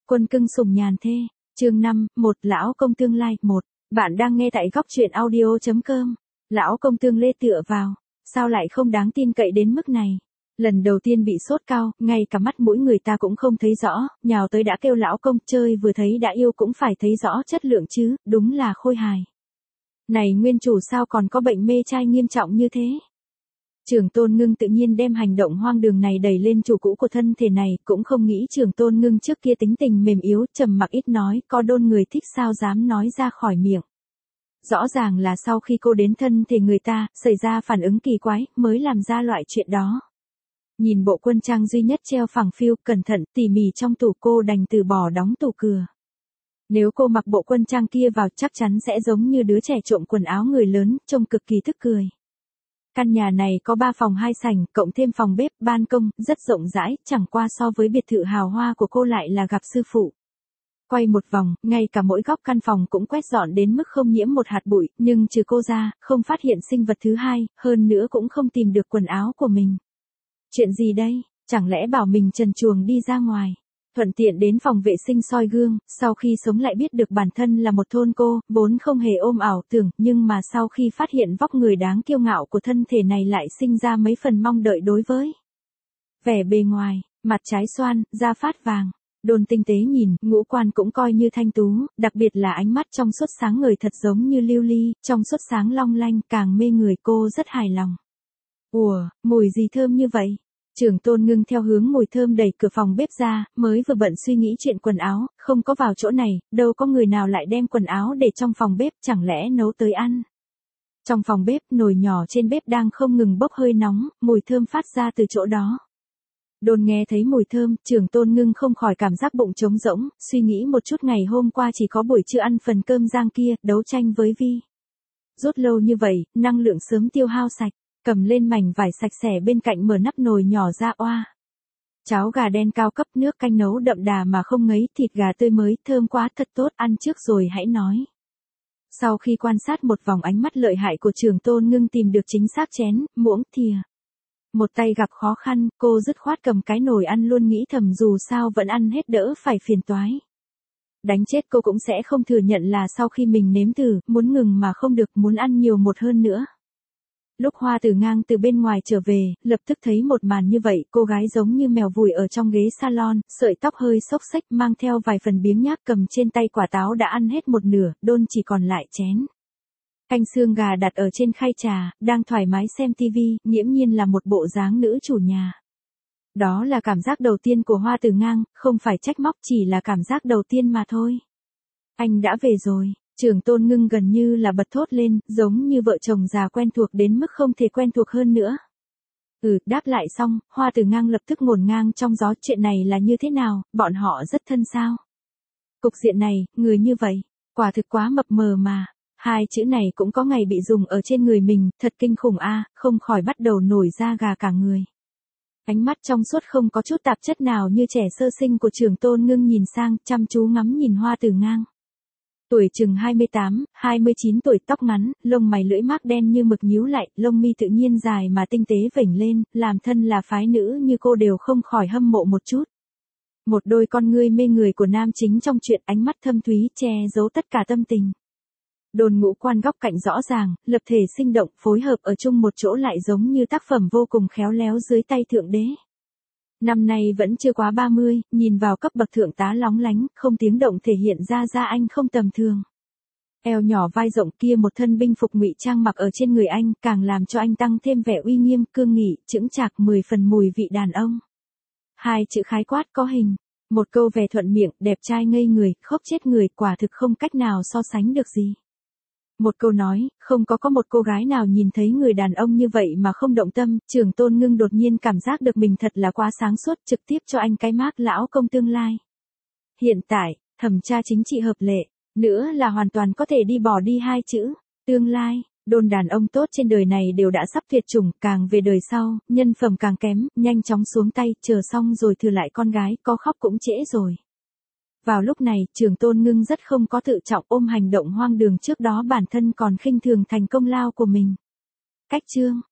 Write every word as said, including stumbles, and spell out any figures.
Quân cưng sủng nhàn thê, chương năm, một lão công tương lai, một. Bạn đang nghe tại góc truyện audio chấm com. Lão công tương lê tựa vào, sao lại không đáng tin cậy đến mức này. Lần đầu tiên bị sốt cao, ngay cả mắt mũi người ta cũng không thấy rõ, nhào tới đã kêu lão công, chơi vừa thấy đã yêu cũng phải thấy rõ chất lượng chứ, đúng là khôi hài. Này nguyên chủ sao còn có bệnh mê trai nghiêm trọng như thế? Trường Tôn Ngưng tự nhiên đem hành động hoang đường này đẩy lên chủ cũ của thân thể này, cũng không nghĩ Trường Tôn Ngưng trước kia tính tình mềm yếu, trầm mặc ít nói, có đôn người thích sao dám nói ra khỏi miệng. Rõ ràng là sau khi cô đến thân thể người ta, xảy ra phản ứng kỳ quái, mới làm ra loại chuyện đó. Nhìn bộ quân trang duy nhất treo phẳng phiu, cẩn thận, tỉ mỉ trong tủ, cô đành từ bỏ đóng tủ cửa. Nếu cô mặc bộ quân trang kia vào chắc chắn sẽ giống như đứa trẻ trộm quần áo người lớn, trông cực kỳ tức cười. Căn nhà này có ba phòng hai sảnh, cộng thêm phòng bếp, ban công, rất rộng rãi, chẳng qua so với biệt thự hào hoa của cô lại là gặp sư phụ. Quay một vòng, ngay cả mỗi góc căn phòng cũng quét dọn đến mức không nhiễm một hạt bụi, nhưng trừ cô ra, không phát hiện sinh vật thứ hai, hơn nữa cũng không tìm được quần áo của mình. Chuyện gì đây, chẳng lẽ bảo mình trần truồng đi ra ngoài? Thuận tiện đến phòng vệ sinh soi gương, sau khi sống lại biết được bản thân là một thôn cô, vốn không hề ôm ảo tưởng, nhưng mà sau khi phát hiện vóc người đáng kiêu ngạo của thân thể này lại sinh ra mấy phần mong đợi đối với. Vẻ bề ngoài, mặt trái xoan, da phát vàng, đôn tinh tế nhìn, ngũ quan cũng coi như thanh tú, đặc biệt là ánh mắt trong suốt sáng ngời thật giống như lưu ly, trong suốt sáng long lanh, càng mê người, cô rất hài lòng. Ủa, mùi gì thơm như vậy? Trường Tôn Ngưng theo hướng mùi thơm đẩy cửa phòng bếp ra, mới vừa bận suy nghĩ chuyện quần áo, không có vào chỗ này, đâu có người nào lại đem quần áo để trong phòng bếp, chẳng lẽ nấu tới ăn. Trong phòng bếp, nồi nhỏ trên bếp đang không ngừng bốc hơi nóng, mùi thơm phát ra từ chỗ đó. Đôn nghe thấy mùi thơm, Trường Tôn Ngưng không khỏi cảm giác bụng trống rỗng, suy nghĩ một chút ngày hôm qua chỉ có buổi trưa ăn phần cơm rang kia, đấu tranh với Vi. Rút lâu như vậy, năng lượng sớm tiêu hao sạch. Cầm lên mảnh vải sạch sẽ bên cạnh mở nắp nồi nhỏ ra oa. Cháo gà đen cao cấp, nước canh nấu đậm đà mà không ngấy, thịt gà tươi mới, thơm quá, thật tốt, ăn trước rồi hãy nói. Sau khi quan sát một vòng ánh mắt lợi hại của Trường Tôn Ngưng tìm được chính xác chén, muỗng, thìa. Một tay gặp khó khăn, cô dứt khoát cầm cái nồi ăn luôn, nghĩ thầm dù sao vẫn ăn hết đỡ phải phiền toái. Đánh chết cô cũng sẽ không thừa nhận là sau khi mình nếm thử, muốn ngừng mà không được, muốn ăn nhiều một hơn nữa. Lúc Hoa Tử Ngang từ bên ngoài trở về, lập tức thấy một màn như vậy, cô gái giống như mèo vùi ở trong ghế salon, sợi tóc hơi xốc xếch, mang theo vài phần biếng nhác, cầm trên tay quả táo đã ăn hết một nửa, đôn chỉ còn lại chén. Canh xương gà đặt ở trên khay trà, đang thoải mái xem tivi, nghiễm nhiên là một bộ dáng nữ chủ nhà. Đó là cảm giác đầu tiên của Hoa Tử Ngang, không phải trách móc, chỉ là cảm giác đầu tiên mà thôi. Anh đã về rồi. Trường Tôn Ngưng gần như là bật thốt lên, giống như vợ chồng già quen thuộc đến mức không thể quen thuộc hơn nữa. Ừ, đáp lại xong, Hoa Tử Ngang lập tức ngổn ngang trong gió, chuyện này là như thế nào, bọn họ rất thân sao? Cục diện này, người như vậy, quả thực quá mập mờ mà. Hai chữ này cũng có ngày bị dùng ở trên người mình, thật kinh khủng a, à, không khỏi bắt đầu nổi da gà cả người. Ánh mắt trong suốt không có chút tạp chất nào như trẻ sơ sinh của Trường Tôn Ngưng nhìn sang, chăm chú ngắm nhìn Hoa Tử Ngang. Tuổi chừng hai mươi tám, hai mươi chín tuổi, tóc ngắn, lông mày lưỡi mác đen như mực nhíu lại, lông mi tự nhiên dài mà tinh tế vểnh lên, làm thân là phái nữ như cô đều không khỏi hâm mộ một chút. Một đôi con ngươi mê người của nam chính trong chuyện, ánh mắt thâm thúy, che giấu tất cả tâm tình. Đồn ngũ quan góc cạnh rõ ràng, lập thể sinh động, phối hợp ở chung một chỗ lại giống như tác phẩm vô cùng khéo léo dưới tay thượng đế. Năm nay vẫn chưa quá ba mươi, nhìn vào cấp bậc thượng tá lóng lánh, không tiếng động thể hiện ra da anh không tầm thường. Eo nhỏ vai rộng kia, một thân binh phục ngụy trang mặc ở trên người anh, càng làm cho anh tăng thêm vẻ uy nghiêm, cương nghị, chững chạc, mười phần mùi vị đàn ông. Hai chữ khái quát có hình, một câu vẻ thuận miệng, đẹp trai ngây người, khốc chết người, quả thực không cách nào so sánh được gì. Một câu nói, không có có một cô gái nào nhìn thấy người đàn ông như vậy mà không động tâm. Trường Tôn Ngưng đột nhiên cảm giác được mình thật là quá sáng suốt, trực tiếp cho anh cái mác lão công tương lai. Hiện tại, thẩm tra chính trị hợp lệ, nữa là hoàn toàn có thể đi bỏ đi hai chữ, tương lai. Đồn đàn ông tốt trên đời này đều đã sắp tuyệt chủng, càng về đời sau, nhân phẩm càng kém, nhanh chóng xuống tay, chờ xong rồi thừa lại con gái, có khóc cũng trễ rồi. Vào lúc này, Trường Tôn Ngưng rất không có tự trọng, ôm hành động hoang đường trước đó bản thân còn khinh thường thành công lao của mình. Cách chương,